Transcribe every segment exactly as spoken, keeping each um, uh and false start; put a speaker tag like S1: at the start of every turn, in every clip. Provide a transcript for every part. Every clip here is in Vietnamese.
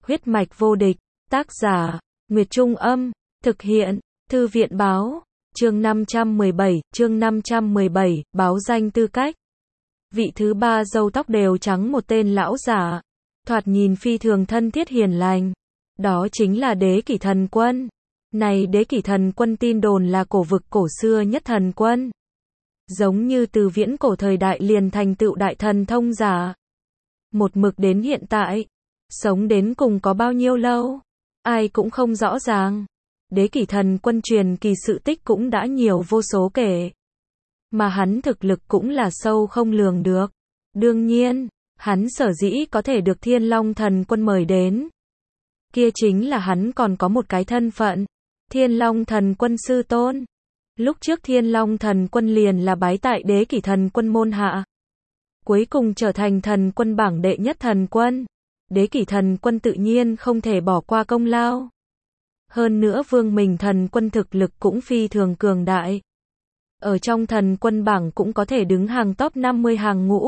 S1: Huyết mạch vô địch, tác giả, Nguyệt Trung Âm, thực hiện, Thư viện Báo, chương năm trăm mười bảy, chương năm trăm mười bảy, báo danh tư cách. Vị thứ ba râu tóc đều trắng một tên lão giả, thoạt nhìn phi thường thân thiết hiền lành. Đó chính là Đế Kỷ Thần Quân. Này Đế Kỷ Thần Quân tin đồn là cổ vực cổ xưa nhất thần quân. Giống như từ viễn cổ thời đại liền thành tựu đại thần thông giả. Một mực đến hiện tại, sống đến cùng có bao nhiêu lâu, ai cũng không rõ ràng. Đế Kỷ Thần Quân truyền kỳ sự tích cũng đã nhiều vô số kể. Mà hắn thực lực cũng là sâu không lường được. Đương nhiên, hắn sở dĩ có thể được Thiên Long Thần Quân mời đến. Kia chính là hắn còn có một cái thân phận. Thiên Long Thần Quân sư tôn. Lúc trước Thiên Long Thần Quân liền là bái tại Đế Kỷ Thần Quân môn hạ. Cuối cùng trở thành thần quân bảng đệ nhất thần quân. Đế Kỷ Thần Quân tự nhiên không thể bỏ qua công lao. Hơn nữa Vương Mình Thần Quân thực lực cũng phi thường cường đại. Ở trong thần quân bảng cũng có thể đứng hàng top năm mươi hàng ngũ.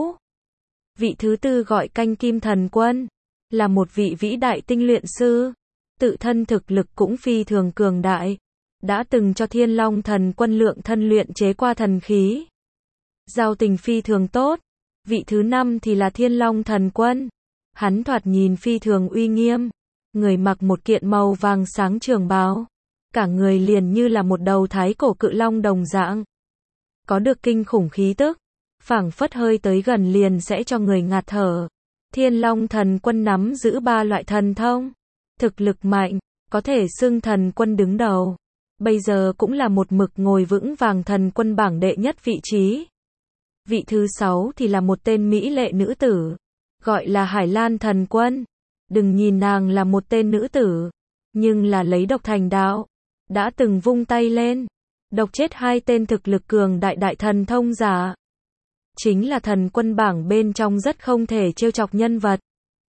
S1: Vị thứ tư gọi Canh Kim Thần Quân, là một vị vĩ đại tinh luyện sư. Tự thân thực lực cũng phi thường cường đại. Đã từng cho Thiên Long Thần Quân lượng thân luyện chế qua thần khí. Giao tình phi thường tốt. Vị thứ năm thì là Thiên Long Thần Quân. Hắn thoạt nhìn phi thường uy nghiêm. Người mặc một kiện màu vàng sáng trường bào. Cả người liền như là một đầu thái cổ cự long đồng dạng. Có được kinh khủng khí tức. Phảng phất hơi tới gần liền sẽ cho người ngạt thở. Thiên Long Thần Quân nắm giữ ba loại thần thông. Thực lực mạnh, có thể xưng thần quân đứng đầu. Bây giờ cũng là một mực ngồi vững vàng thần quân bảng đệ nhất vị trí. Vị thứ sáu thì là một tên mỹ lệ nữ tử. Gọi là Hải Lan Thần Quân. Đừng nhìn nàng là một tên nữ tử. Nhưng là lấy độc thành đạo. Đã từng vung tay lên. Độc chết hai tên thực lực cường đại đại thần thông giả. Chính là thần quân bảng bên trong rất không thể trêu chọc nhân vật.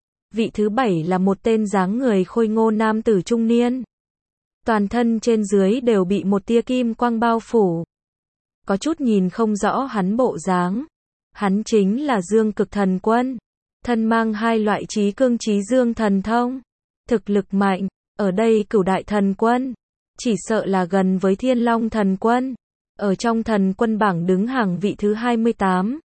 S1: Vị thứ bảy là một tên dáng người khôi ngô nam tử trung niên. Toàn thân trên dưới đều bị một tia kim quang bao phủ. Có chút nhìn không rõ hắn bộ dáng. Hắn chính là Dương Cực Thần Quân. Thân mang hai loại chí cương chí dương thần thông. Thực lực mạnh, ở đây cửu đại thần quân. Chỉ sợ là gần với Thiên Long Thần Quân. Ở trong thần quân bảng đứng hàng vị thứ hai mươi tám.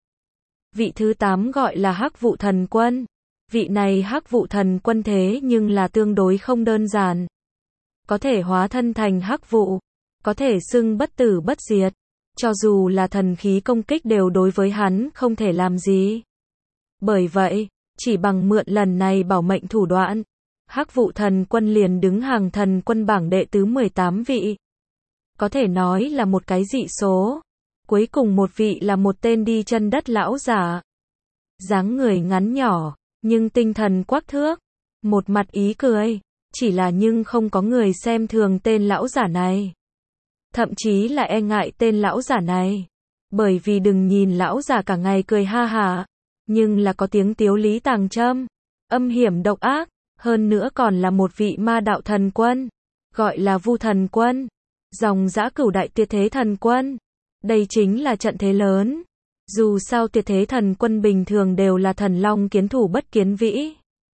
S1: Vị thứ tám gọi là Hắc Vụ Thần Quân. Vị này Hắc Vụ Thần Quân thế nhưng là tương đối không đơn giản. Có thể hóa thân thành hắc vụ. Có thể xưng bất tử bất diệt. Cho dù là thần khí công kích đều đối với hắn không thể làm gì. Bởi vậy, chỉ bằng mượn lần này bảo mệnh thủ đoạn, Hắc Vụ Thần Quân liền đứng hàng thần quân bảng đệ tứ mười tám vị. Có thể nói là một cái dị số. Cuối cùng một vị là một tên đi chân đất lão giả. Dáng người ngắn nhỏ, nhưng tinh thần quắc thước. Một mặt ý cười. Chỉ là nhưng không có người xem thường tên lão giả này. Thậm chí là e ngại tên lão giả này. Bởi vì đừng nhìn lão giả cả ngày cười ha hả. Nhưng là có tiếng tiếu lý tàng châm. Âm hiểm độc ác. Hơn nữa còn là một vị ma đạo thần quân. Gọi là Vu Thần Quân. Dòng dã cửu đại tuyệt thế thần quân. Đây chính là trận thế lớn. Dù sao tuyệt thế thần quân bình thường đều là thần long kiến thủ bất kiến vĩ.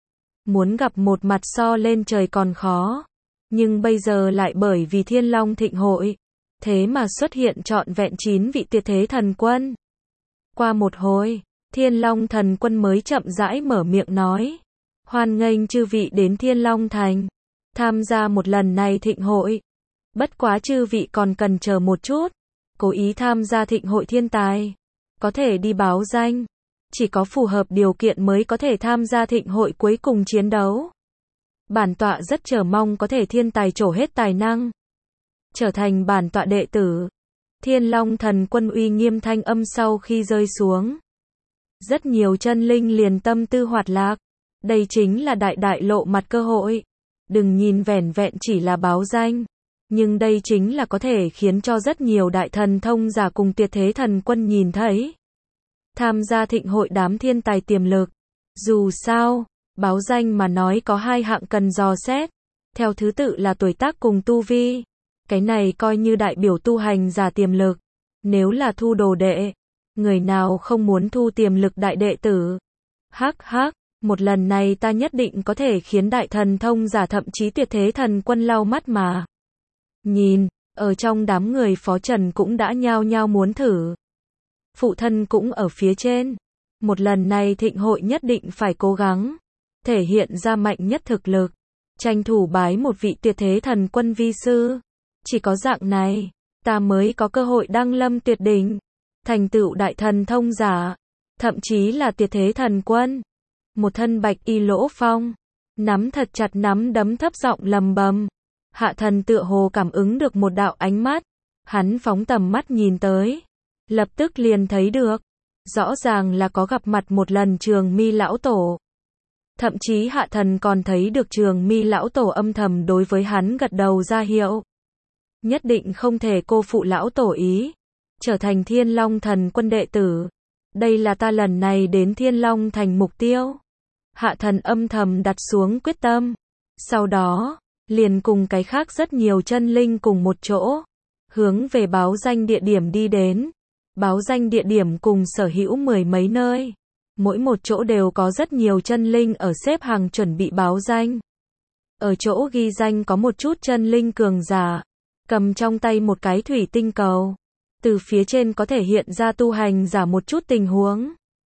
S1: Muốn gặp một mặt so lên trời còn khó. Nhưng bây giờ lại bởi vì Thiên Long thịnh hội. Thế mà xuất hiện trọn vẹn chín vị tuyệt thế thần quân. Qua một hồi, Thiên Long Thần Quân mới chậm rãi mở miệng nói. Hoan nghênh chư vị đến Thiên Long Thành. Tham gia một lần này thịnh hội. Bất quá chư vị còn cần chờ một chút. Cố ý tham gia thịnh hội thiên tài. Có thể đi báo danh. Chỉ có phù hợp điều kiện mới có thể tham gia thịnh hội cuối cùng chiến đấu. Bản tọa rất chờ mong có thể thiên tài trổ hết tài năng. Trở thành bản tọa đệ tử. Thiên Long Thần Quân uy nghiêm thanh âm sau khi rơi xuống. Rất nhiều chân linh liền tâm tư hoạt lạc. Đây chính là đại đại lộ mặt cơ hội. Đừng nhìn vẻn vẹn chỉ là báo danh. Nhưng đây chính là có thể khiến cho rất nhiều đại thần thông giả cùng tuyệt thế thần quân nhìn thấy. Tham gia thịnh hội đám thiên tài tiềm lực. Dù sao, báo danh mà nói có hai hạng cần dò xét. Theo thứ tự là tuổi tác cùng tu vi. Cái này coi như đại biểu tu hành giả tiềm lực. Nếu là thu đồ đệ, người nào không muốn thu tiềm lực đại đệ tử. Hắc hắc, Một lần này ta nhất định có thể khiến đại thần thông giả thậm chí tuyệt thế thần quân lau mắt mà nhìn, ở trong đám người Phó Trần cũng đã nhao nhao muốn thử. Phụ thân cũng ở phía trên. Một lần này thịnh hội nhất định phải cố gắng, thể hiện ra mạnh nhất thực lực, tranh thủ bái một vị tuyệt thế thần quân vi sư. Chỉ có dạng này, ta mới có cơ hội đăng lâm tuyệt đỉnh, thành tựu đại thần thông giả, thậm chí là tuyệt thế thần quân. Một thân bạch y Lỗ Phong, nắm thật chặt nắm đấm thấp giọng lầm bầm. Hạ thần tựa hồ cảm ứng được một đạo ánh mắt, hắn phóng tầm mắt nhìn tới, lập tức liền thấy được, rõ ràng là có gặp mặt một lần Trường Mi lão tổ. Thậm chí hạ thần còn thấy được Trường Mi lão tổ âm thầm đối với hắn gật đầu ra hiệu. Nhất định không thể cô phụ lão tổ ý, trở thành Thiên Long thần quân đệ tử. Đây là ta lần này đến Thiên Long thành mục tiêu. Hạ thần âm thầm đặt xuống quyết tâm. Sau đó, liền cùng cái khác rất nhiều chân linh cùng một chỗ, hướng về báo danh địa điểm đi đến. Báo danh địa điểm cùng sở hữu mười mấy nơi. Mỗi một chỗ đều có rất nhiều chân linh ở xếp hàng chuẩn bị báo danh. Ở chỗ ghi danh có một chút chân linh cường giả, cầm trong tay một cái thủy tinh cầu. Từ phía trên có thể hiện ra tu hành giả một chút tình huống.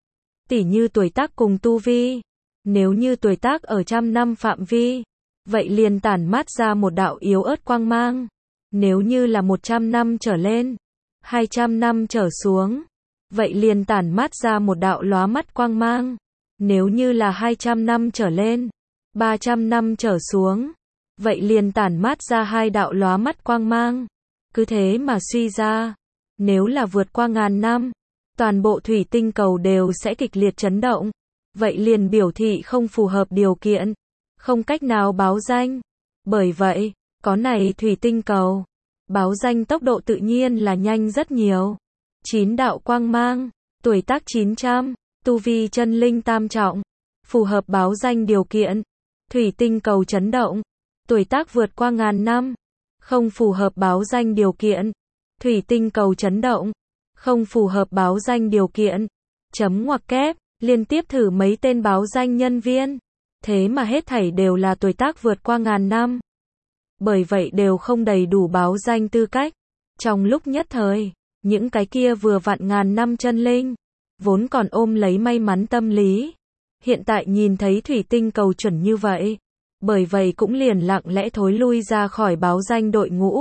S1: Tỉ như tuổi tác cùng tu vi. Nếu như tuổi tác ở trăm năm phạm vi, vậy liền tản mát ra một đạo yếu ớt quang mang. Nếu như là một trăm năm trở lên, hai trăm năm trở xuống, vậy liền tản mát ra một đạo lóa mắt quang mang. Nếu như là hai trăm năm trở lên, ba trăm năm trở xuống, vậy liền tản mát ra hai đạo lóa mắt quang mang. Cứ thế mà suy ra, nếu là vượt qua ngàn năm, toàn bộ thủy tinh cầu đều sẽ kịch liệt chấn động. Vậy liền biểu thị không phù hợp điều kiện, không cách nào báo danh. Bởi vậy, có này thủy tinh cầu, báo danh tốc độ tự nhiên là nhanh rất nhiều. Chín đạo quang mang, tuổi tác chín trăm, tu vi chân linh tam trọng, phù hợp báo danh điều kiện. Thủy tinh cầu chấn động, tuổi tác vượt qua ngàn năm, không phù hợp báo danh điều kiện. Thủy tinh cầu chấn động, không phù hợp báo danh điều kiện. Chấm ngoặc kép, liên tiếp thử mấy tên báo danh nhân viên. Thế mà hết thảy đều là tuổi tác vượt qua ngàn năm. Bởi vậy đều không đầy đủ báo danh tư cách. Trong lúc nhất thời, những cái kia vừa vặn ngàn năm chân linh, vốn còn ôm lấy may mắn tâm lý. Hiện tại nhìn thấy thủy tinh cầu chuẩn như vậy. Bởi vậy cũng liền lặng lẽ thối lui ra khỏi báo danh đội ngũ.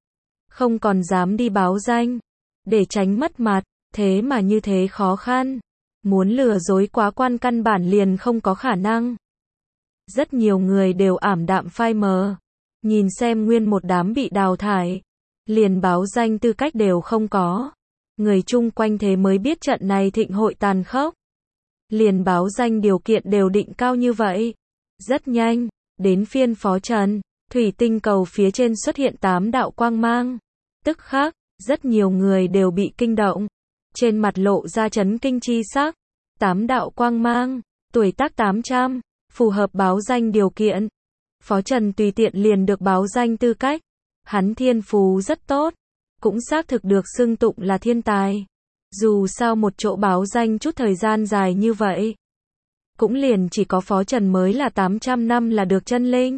S1: Không còn dám đi báo danh, để tránh mất mặt. Thế mà như thế khó khăn. Muốn lừa dối quá quan căn bản liền không có khả năng. Rất nhiều người đều ảm đạm phai mờ. Nhìn xem nguyên một đám bị đào thải. Liền báo danh tư cách đều không có. Người chung quanh thế mới biết trận này thịnh hội tàn khốc. Liền báo danh điều kiện đều định cao như vậy. Rất nhanh, đến phiên Phó Trần, thủy tinh cầu phía trên xuất hiện tám đạo quang mang. Tức khắc, rất nhiều người đều bị kinh động. Trên mặt lộ ra chấn kinh chi sắc. Tám đạo quang mang, tuổi tác tám trăm, phù hợp báo danh điều kiện. Phó Trần tùy tiện liền được báo danh tư cách. Hắn thiên phú rất tốt, cũng xác thực được xưng tụng là thiên tài. Dù sao một chỗ báo danh chút thời gian dài như vậy, cũng liền chỉ có Phó Trần mới là tám trăm năm là được chân linh.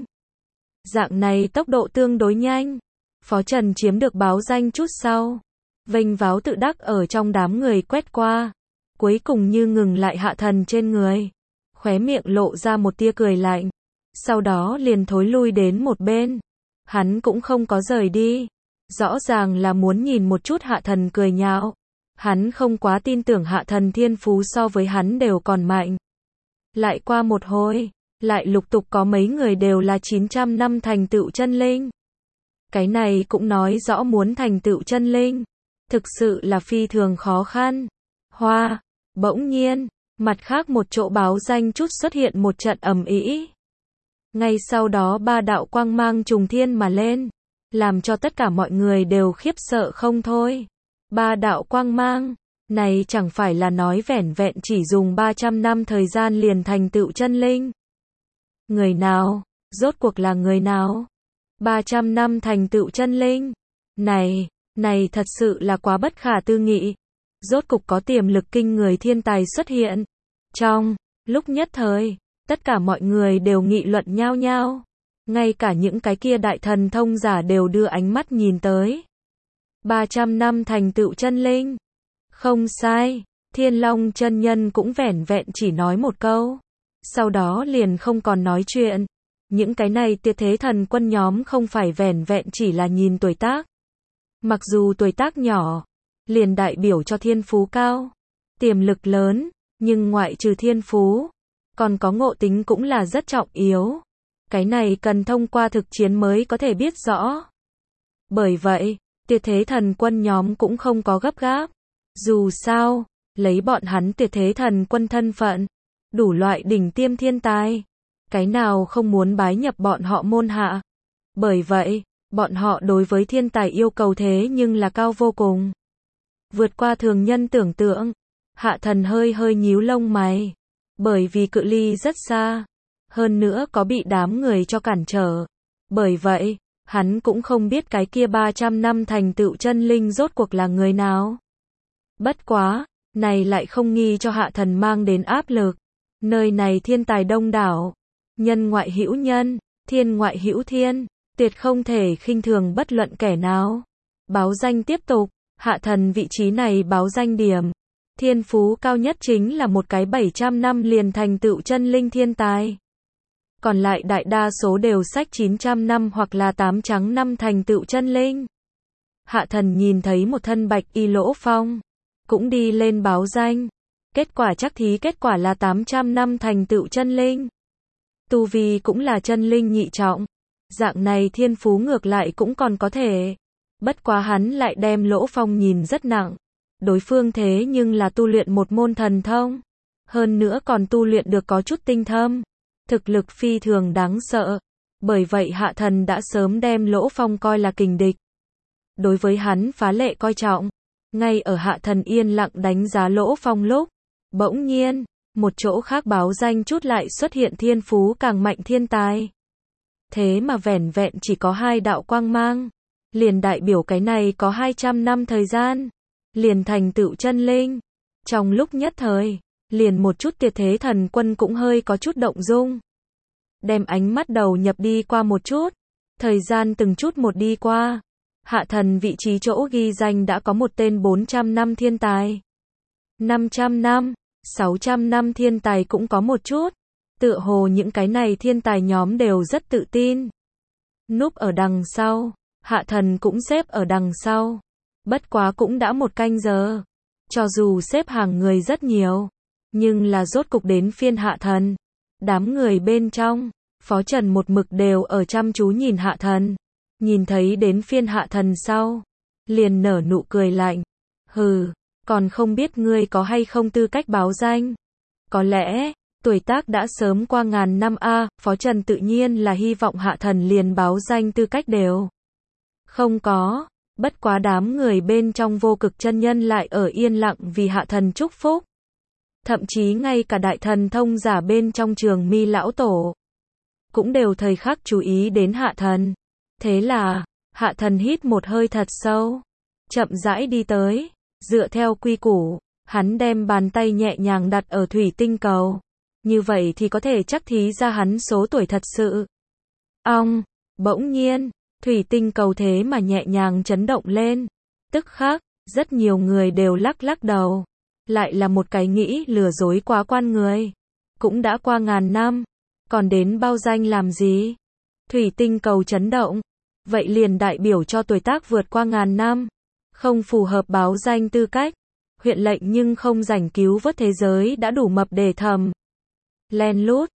S1: Dạng này tốc độ tương đối nhanh. Phó Trần chiếm được báo danh chút sau, vênh váo tự đắc ở trong đám người quét qua. Cuối cùng như ngừng lại hạ thần trên người. Khóe miệng lộ ra một tia cười lạnh. Sau đó liền thối lui đến một bên. Hắn cũng không có rời đi. Rõ ràng là muốn nhìn một chút hạ thần cười nhạo. Hắn không quá tin tưởng hạ thần thiên phú so với hắn đều còn mạnh. Lại qua một hồi, lại lục tục có mấy người đều là chín trăm năm thành tựu chân linh. Cái này cũng nói rõ muốn thành tựu chân linh. Thực sự là phi thường khó khăn. Hoa, bỗng nhiên, mặt khác một chỗ báo danh chút xuất hiện một trận ầm ĩ. Ngay sau đó ba đạo quang mang trùng thiên mà lên, làm cho tất cả mọi người đều khiếp sợ không thôi. Ba đạo quang mang, này chẳng phải là nói vẻn vẹn chỉ dùng ba trăm năm thời gian liền thành tựu chân linh. Người nào? Rốt cuộc là người nào? ba trăm năm thành tựu chân linh. Này, này thật sự là quá bất khả tư nghị. Rốt cục có tiềm lực kinh người thiên tài xuất hiện. Trong lúc nhất thời, Tất cả mọi người đều nghị luận nhao nhao. Ngay cả những cái kia đại thần thông giả đều đưa ánh mắt nhìn tới. ba trăm năm thành tựu chân linh. Không sai, Thiên Long chân nhân cũng vẻn vẹn chỉ nói một câu. Sau đó liền không còn nói chuyện. Những cái này Tuyệt Thế Thần Quân nhóm không phải vẻn vẹn chỉ là nhìn tuổi tác. Mặc dù tuổi tác nhỏ, liền đại biểu cho thiên phú cao, tiềm lực lớn, nhưng ngoại trừ thiên phú, còn có ngộ tính cũng là rất trọng yếu. Cái này cần thông qua thực chiến mới có thể biết rõ. Bởi vậy, Tuyệt Thế Thần Quân nhóm cũng không có gấp gáp. Dù sao, lấy bọn hắn Tuyệt Thế Thần Quân thân phận, đủ loại đỉnh tiêm thiên tài, cái nào không muốn bái nhập bọn họ môn hạ. Bởi vậy, bọn họ đối với thiên tài yêu cầu thế nhưng là cao vô cùng. Vượt qua thường nhân tưởng tượng, Hạ Thần hơi hơi nhíu lông mày. Bởi vì cự ly rất xa, hơn nữa có bị đám người cho cản trở. Bởi vậy, hắn cũng không biết cái kia ba trăm năm thành tựu chân linh rốt cuộc là người nào. Bất quá, này lại không nghi cho Hạ Thần mang đến áp lực. Nơi này thiên tài đông đảo, nhân ngoại hữu nhân, thiên ngoại hữu thiên, tuyệt không thể khinh thường bất luận kẻ nào. Báo danh tiếp tục, Hạ Thần vị trí này báo danh điểm. Thiên phú cao nhất chính là một cái bảy trăm năm liền thành tựu chân linh thiên tài. Còn lại đại đa số đều sách chín trăm năm hoặc là tám trắng năm thành tựu chân linh. Hạ Thần nhìn thấy một thân bạch y Lỗ Phong, cũng đi lên báo danh. Kết quả chắc thí kết quả là tám trăm năm thành tựu chân linh. Tu vi cũng là chân linh nhị trọng. Dạng này thiên phú ngược lại cũng còn có thể. Bất quá hắn lại đem Lỗ Phong nhìn rất nặng. Đối phương thế nhưng là tu luyện một môn thần thông. Hơn nữa còn tu luyện được có chút tinh thâm. Thực lực phi thường đáng sợ. Bởi vậy Hạ Thần đã sớm đem Lỗ Phong coi là kình địch. Đối với hắn phá lệ coi trọng. Ngay ở Hạ Thần yên lặng đánh giá Lỗ Phong lúc, bỗng nhiên, một chỗ khác báo danh chút lại xuất hiện thiên phú càng mạnh thiên tài. Thế mà vẻn vẹn chỉ có hai đạo quang mang. Liền đại biểu cái này có hai trăm năm thời gian. Liền thành tựu chân linh. Trong lúc nhất thời, liền một chút Tuyệt Thế Thần Quân cũng hơi có chút động dung. Đem ánh mắt đầu nhập đi qua một chút. Thời gian từng chút một đi qua. Hạ Thần vị trí chỗ ghi danh đã có một tên bốn trăm năm thiên tài. năm trăm năm, sáu trăm năm thiên tài cũng có một chút. Tựa hồ những cái này thiên tài nhóm đều rất tự tin. Núp ở đằng sau, Hạ Thần cũng xếp ở đằng sau. Bất quá cũng đã một canh giờ. Cho dù xếp hàng người rất nhiều, nhưng là rốt cục đến phiên Hạ Thần. Đám người bên trong, Phó Trần một mực đều ở chăm chú nhìn Hạ Thần. Nhìn thấy đến phiên Hạ Thần sau, liền nở nụ cười lạnh. Hừ, còn không biết ngươi có hay không tư cách báo danh. Có lẽ, tuổi tác đã sớm qua ngàn năm a, Phó Trần tự nhiên là hy vọng Hạ Thần liền báo danh tư cách đều. Không có, bất quá đám người bên trong Vô Cực chân nhân lại ở yên lặng vì Hạ Thần chúc phúc. Thậm chí ngay cả đại thần thông giả bên trong Trường Mi lão tổ cũng đều thời khắc chú ý đến Hạ Thần. Thế là, Hạ Thần hít một hơi thật sâu, chậm rãi đi tới, dựa theo quy củ, hắn đem bàn tay nhẹ nhàng đặt ở thủy tinh cầu. Như vậy thì có thể chắc thí ra hắn số tuổi thật sự. Ong, bỗng nhiên, thủy tinh cầu thế mà nhẹ nhàng chấn động lên. Tức khắc, rất nhiều người đều lắc lắc đầu. Lại là một cái nghĩ lừa dối quá quan người. Cũng đã qua ngàn năm, còn đến bao danh làm gì? Thủy tinh cầu chấn động, vậy liền đại biểu cho tuổi tác vượt qua ngàn năm. Không phù hợp báo danh tư cách. Huyện lệnh nhưng không rảnh cứu vớt thế giới đã đủ mập để thầm. Len lút,